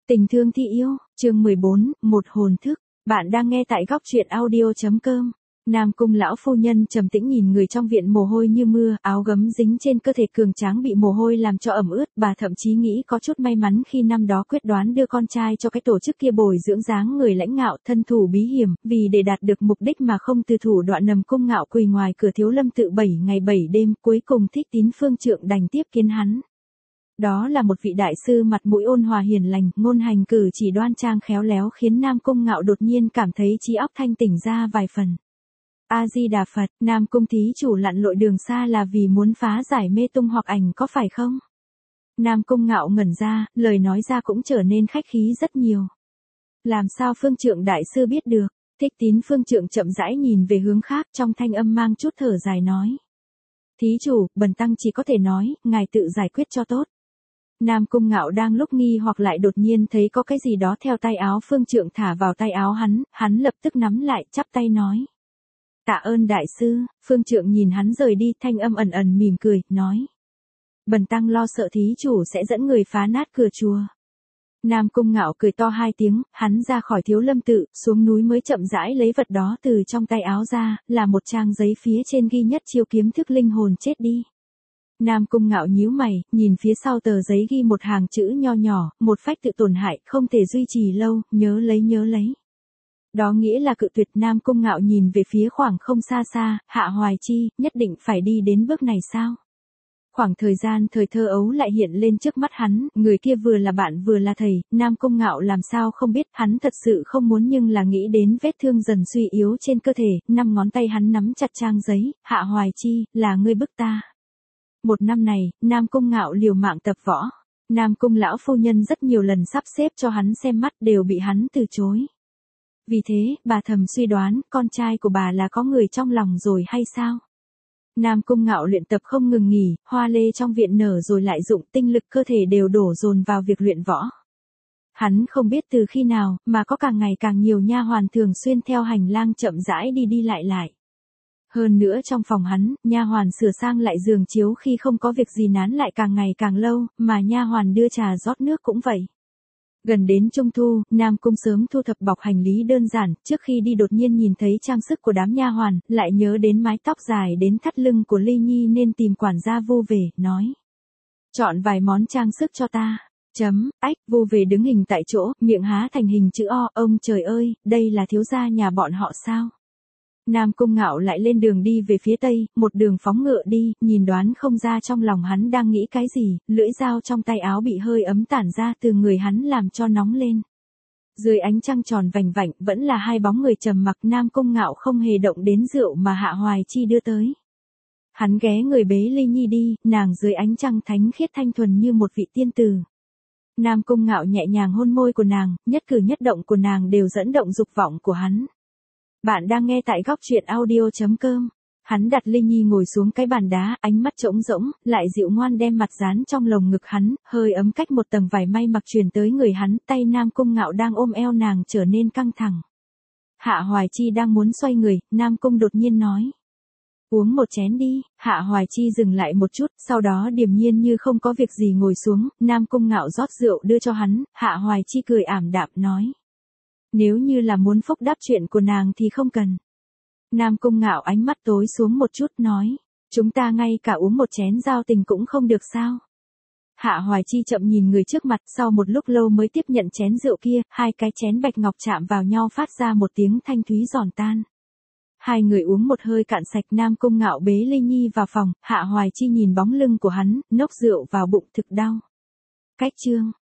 Tình thương thi yêu, chương 14, một hồn thức. Bạn đang nghe tại góc truyện audio.com. Nam cung lão phu nhân trầm tĩnh nhìn người trong viện mồ hôi như mưa, áo gấm dính trên cơ thể cường tráng bị mồ hôi làm cho ẩm ướt, bà thậm chí nghĩ có chút may mắn khi năm đó quyết đoán đưa con trai cho cái tổ chức kia bồi dưỡng dáng người lãnh ngạo, thân thủ bí hiểm, vì để đạt được mục đích mà không từ thủ đoạn Nầm Cung Ngạo quỳ ngoài cửa Thiếu Lâm tự 7 ngày 7 đêm, cuối cùng Thích Tín Phương Trượng đành tiếp kiến hắn. Đó là một vị đại sư mặt mũi ôn hòa hiền lành, ngôn hành cử chỉ đoan trang khéo léo khiến Nam Cung Ngạo đột nhiên cảm thấy trí óc thanh tỉnh ra vài phần. A-di-đà Phật, Nam Cung thí chủ lặn lội đường xa là vì muốn phá giải mê tung hoặc ảnh có phải không? Nam Cung Ngạo ngẩn ra, lời nói ra cũng trở nên khách khí rất nhiều. Làm sao Phương Trượng đại sư biết được? Thích Tín Phương Trượng chậm rãi nhìn về hướng khác, trong thanh âm mang chút thở dài nói. Thí chủ, bần tăng chỉ có thể nói, ngài tự giải quyết cho tốt. Nam Cung Ngạo đang lúc nghi hoặc lại đột nhiên thấy có cái gì đó theo tay áo Phương Trượng thả vào tay áo hắn lập tức nắm lại, chắp tay nói. Tạ ơn đại sư. Phương Trượng nhìn hắn rời đi, thanh âm ẩn ẩn mỉm cười, nói. Bần tăng lo sợ thí chủ sẽ dẫn người phá nát cửa chùa. Nam Cung Ngạo cười to hai tiếng, hắn ra khỏi Thiếu Lâm tự, xuống núi mới chậm rãi lấy vật đó từ trong tay áo ra, là một trang giấy phía trên ghi nhất chiêu kiếm thức linh hồn chết đi. Nam Cung Ngạo nhíu mày, nhìn phía sau tờ giấy ghi một hàng chữ nho nhỏ, một phách tự tổn hại, không thể duy trì lâu, nhớ lấy. Đó nghĩa là cự tuyệt. Nam Cung Ngạo nhìn về phía khoảng không xa, Hạ Hoài Chi, nhất định phải đi đến bước này sao? Khoảng thời gian thời thơ ấu lại hiện lên trước mắt hắn, người kia vừa là bạn vừa là thầy, Nam Cung Ngạo làm sao không biết, hắn thật sự không muốn nhưng là nghĩ đến vết thương dần suy yếu trên cơ thể, 5 ngón tay hắn nắm chặt trang giấy, Hạ Hoài Chi, là ngươi bức ta. Một năm này, Nam Cung Ngạo liều mạng tập võ. Nam Cung lão phu nhân rất nhiều lần sắp xếp cho hắn xem mắt đều bị hắn từ chối. Vì thế, bà thầm suy đoán, con trai của bà là có người trong lòng rồi hay sao? Nam Cung Ngạo luyện tập không ngừng nghỉ, hoa lê trong viện nở rồi lại rụng, tinh lực cơ thể đều đổ dồn vào việc luyện võ. Hắn không biết từ khi nào, mà có càng ngày càng nhiều nha hoàn thường xuyên theo hành lang chậm rãi đi lại. Hơn nữa trong phòng hắn, nha hoàn sửa sang lại giường chiếu khi không có việc gì nán lại càng ngày càng lâu, mà nha hoàn đưa trà rót nước cũng vậy. Gần đến Trung Thu, Nam Cung sớm thu thập bọc hành lý đơn giản, trước khi đi đột nhiên nhìn thấy trang sức của đám nha hoàn, lại nhớ đến mái tóc dài đến thắt lưng của Ly Nhi nên tìm quản gia Vu về, nói. Chọn vài món trang sức cho ta. Vu về đứng hình tại chỗ, miệng há thành hình chữ O, ông trời ơi, đây là thiếu gia nhà bọn họ sao? Nam Cung Ngạo lại lên đường đi về phía tây, một đường phóng ngựa đi, nhìn đoán không ra trong lòng hắn đang nghĩ cái gì, lưỡi dao trong tay áo bị hơi ấm tản ra từ người hắn làm cho nóng lên. Dưới ánh trăng tròn vành vạnh vẫn là hai bóng người trầm mặc. Nam Cung Ngạo không hề động đến rượu mà Hạ Hoài Chi đưa tới. Hắn ghé người bế Ly Nhi đi, nàng dưới ánh trăng thánh khiết thanh thuần như một vị tiên tử. Nam Cung Ngạo nhẹ nhàng hôn môi của nàng, nhất cử nhất động của nàng đều dẫn động dục vọng của hắn. Bạn đang nghe tại góc truyện audio.com. Hắn đặt Linh Nhi ngồi xuống cái bàn đá, ánh mắt trống rỗng, lại dịu ngoan đem mặt dán trong lồng ngực hắn, hơi ấm cách một tầng vải may mặc truyền tới người hắn, tay Nam Cung Ngạo đang ôm eo nàng trở nên căng thẳng. Hạ Hoài Chi đang muốn xoay người, Nam Cung đột nhiên nói. Uống một chén đi. Hạ Hoài Chi dừng lại một chút, sau đó điềm nhiên như không có việc gì ngồi xuống, Nam Cung Ngạo rót rượu đưa cho hắn, Hạ Hoài Chi cười ảm đạm nói. Nếu như là muốn phúc đáp chuyện của nàng thì không cần. Nam Cung Ngạo ánh mắt tối xuống một chút nói. Chúng ta ngay cả uống một chén giao tình cũng không được sao? Hạ Hoài Chi chậm nhìn người trước mặt, sau một lúc lâu mới tiếp nhận chén rượu kia, hai cái chén bạch ngọc chạm vào nhau phát ra một tiếng thanh thúy giòn tan. Hai người uống một hơi cạn sạch. Nam Cung Ngạo bế Ly Nhi vào phòng, Hạ Hoài Chi nhìn bóng lưng của hắn, nốc rượu vào bụng thực đau. Cách chương.